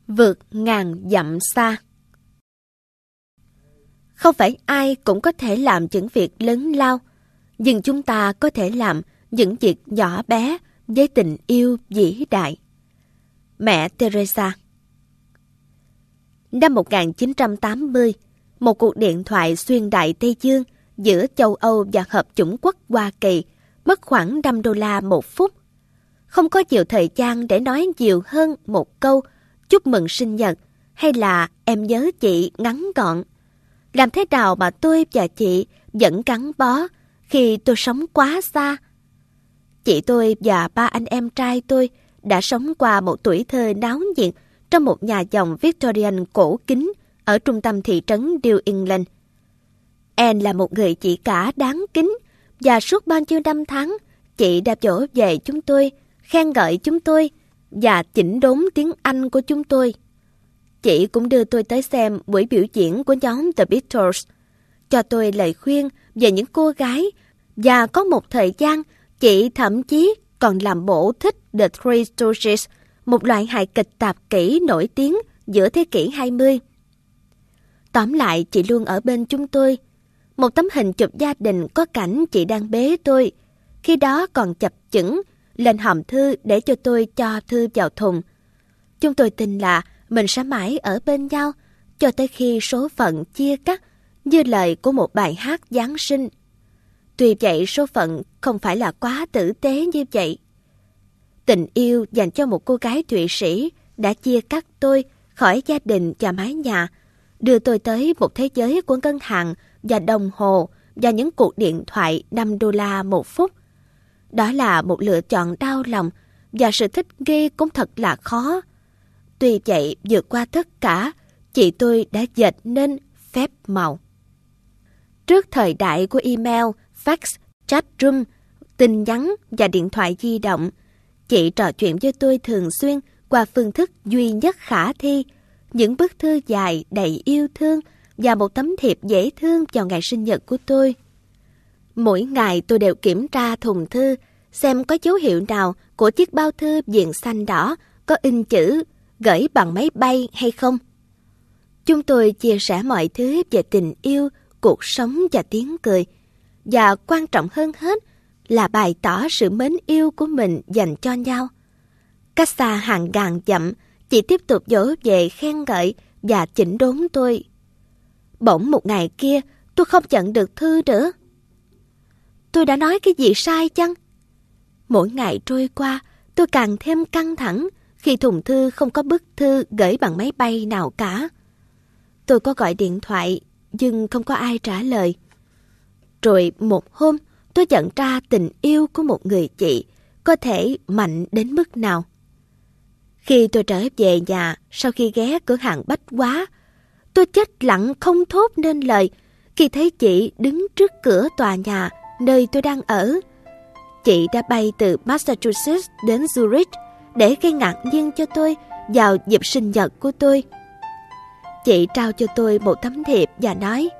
Vượt ngàn dặm xa. Không phải ai cũng có thể làm những việc lớn lao, nhưng chúng ta có thể làm những việc nhỏ bé với tình yêu vĩ đại. Mẹ Teresa. Năm 1980, một cuộc điện thoại xuyên Đại Tây Dương giữa châu Âu và Hợp chủng quốc Hoa Kỳ mất khoảng $5 một phút. Không có nhiều thời gian để nói nhiều hơn một câu chúc mừng sinh nhật hay là em nhớ chị ngắn gọn. Làm thế nào mà tôi và chị vẫn gắn bó khi tôi sống quá xa? Chị tôi và ba anh em trai tôi đã sống qua một tuổi thơ náo nhiệt trong một nhà dòng Victorian cổ kính ở trung tâm thị trấn New England. Anne là một người chị cả đáng kính, và suốt bao nhiêu năm tháng, chị đã dỗ về chúng tôi, khen ngợi chúng tôi và chỉnh đốn tiếng Anh của chúng tôi. Chị cũng đưa tôi tới xem buổi biểu diễn của nhóm The Beatles, cho tôi lời khuyên về những cô gái, và có một thời gian chị thậm chí còn làm bộ thích The Three Stooges, một loại hài kịch tạp kỹ nổi tiếng giữa thế kỷ 20. Tóm lại, chị luôn ở bên chúng tôi. Một tấm hình chụp gia đình có cảnh chị đang bế tôi, khi đó còn chập chững lên hòm thư để cho tôi cho thư vào thùng. Chúng tôi tin là mình sẽ mãi ở bên nhau cho tới khi số phận chia cắt, như lời của một bài hát Giáng sinh. Tuy vậy, số phận không phải là quá tử tế như vậy. Tình yêu dành cho một cô gái Thụy Sĩ đã chia cắt tôi khỏi gia đình và mái nhà, đưa tôi tới một thế giới của ngân hàng và đồng hồ và những cuộc điện thoại $5 một phút. Đó là một lựa chọn đau lòng, và sự thích nghi cũng thật là khó. Tuy vậy, vượt qua tất cả, chị tôi đã dệt nên phép màu. Trước thời đại của email, fax, chat room, tin nhắn và điện thoại di động, chị trò chuyện với tôi thường xuyên qua phương thức duy nhất khả thi, những bức thư dài đầy yêu thương và một tấm thiệp dễ thương vào ngày sinh nhật của tôi. Mỗi ngày tôi đều kiểm tra thùng thư, xem có dấu hiệu nào của chiếc bao thư viền xanh đỏ có in chữ gửi bằng máy bay hay không. Chúng tôi chia sẻ mọi thứ về tình yêu, cuộc sống và tiếng cười. Và quan trọng hơn hết là bày tỏ sự mến yêu của mình dành cho nhau. Cách xa hàng ngàn dặm, chị tiếp tục dỗ về khen ngợi và chỉnh đốn tôi. Bỗng một ngày kia, tôi không nhận được thư nữa. Tôi đã nói cái gì sai chăng? Mỗi ngày trôi qua, tôi càng thêm căng thẳng khi thùng thư không có bức thư gửi bằng máy bay nào cả. Tôi có gọi điện thoại, nhưng không có ai trả lời. Rồi một hôm, tôi nhận ra tình yêu của một người chị có thể mạnh đến mức nào. Khi tôi trở về nhà sau khi ghé cửa hàng bách hóa, tôi chết lặng không thốt nên lời khi thấy chị đứng trước cửa tòa nhà nơi tôi đang ở. Chị đã bay từ Massachusetts đến Zurich để gây ngạc nhiên cho tôi vào dịp sinh nhật của tôi. Chị trao cho tôi một tấm thiệp và nói: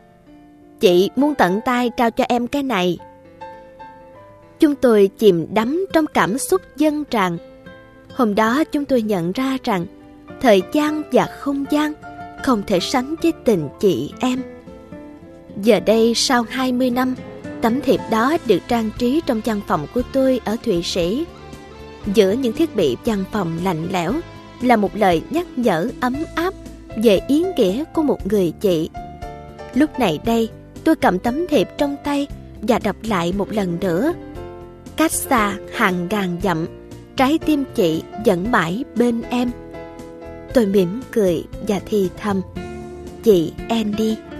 "Chị muốn tận tay trao cho em cái này." Chúng tôi chìm đắm trong cảm xúc dâng tràn. Hôm đó chúng tôi nhận ra rằng thời gian và không gian không thể sánh với tình chị em. Giờ đây, sau 20 năm, tấm thiệp đó được trang trí trong văn phòng của tôi ở Thụy Sĩ. Giữa những thiết bị văn phòng lạnh lẽo là một lời nhắc nhở ấm áp về ý nghĩa của một người chị. Lúc này đây, tôi cầm tấm thiệp trong tay và đọc lại một lần nữa. Cách xa hàng ngàn dặm, trái tim chị vẫn mãi bên em. Tôi mỉm cười và thì thầm: "Chị Annie."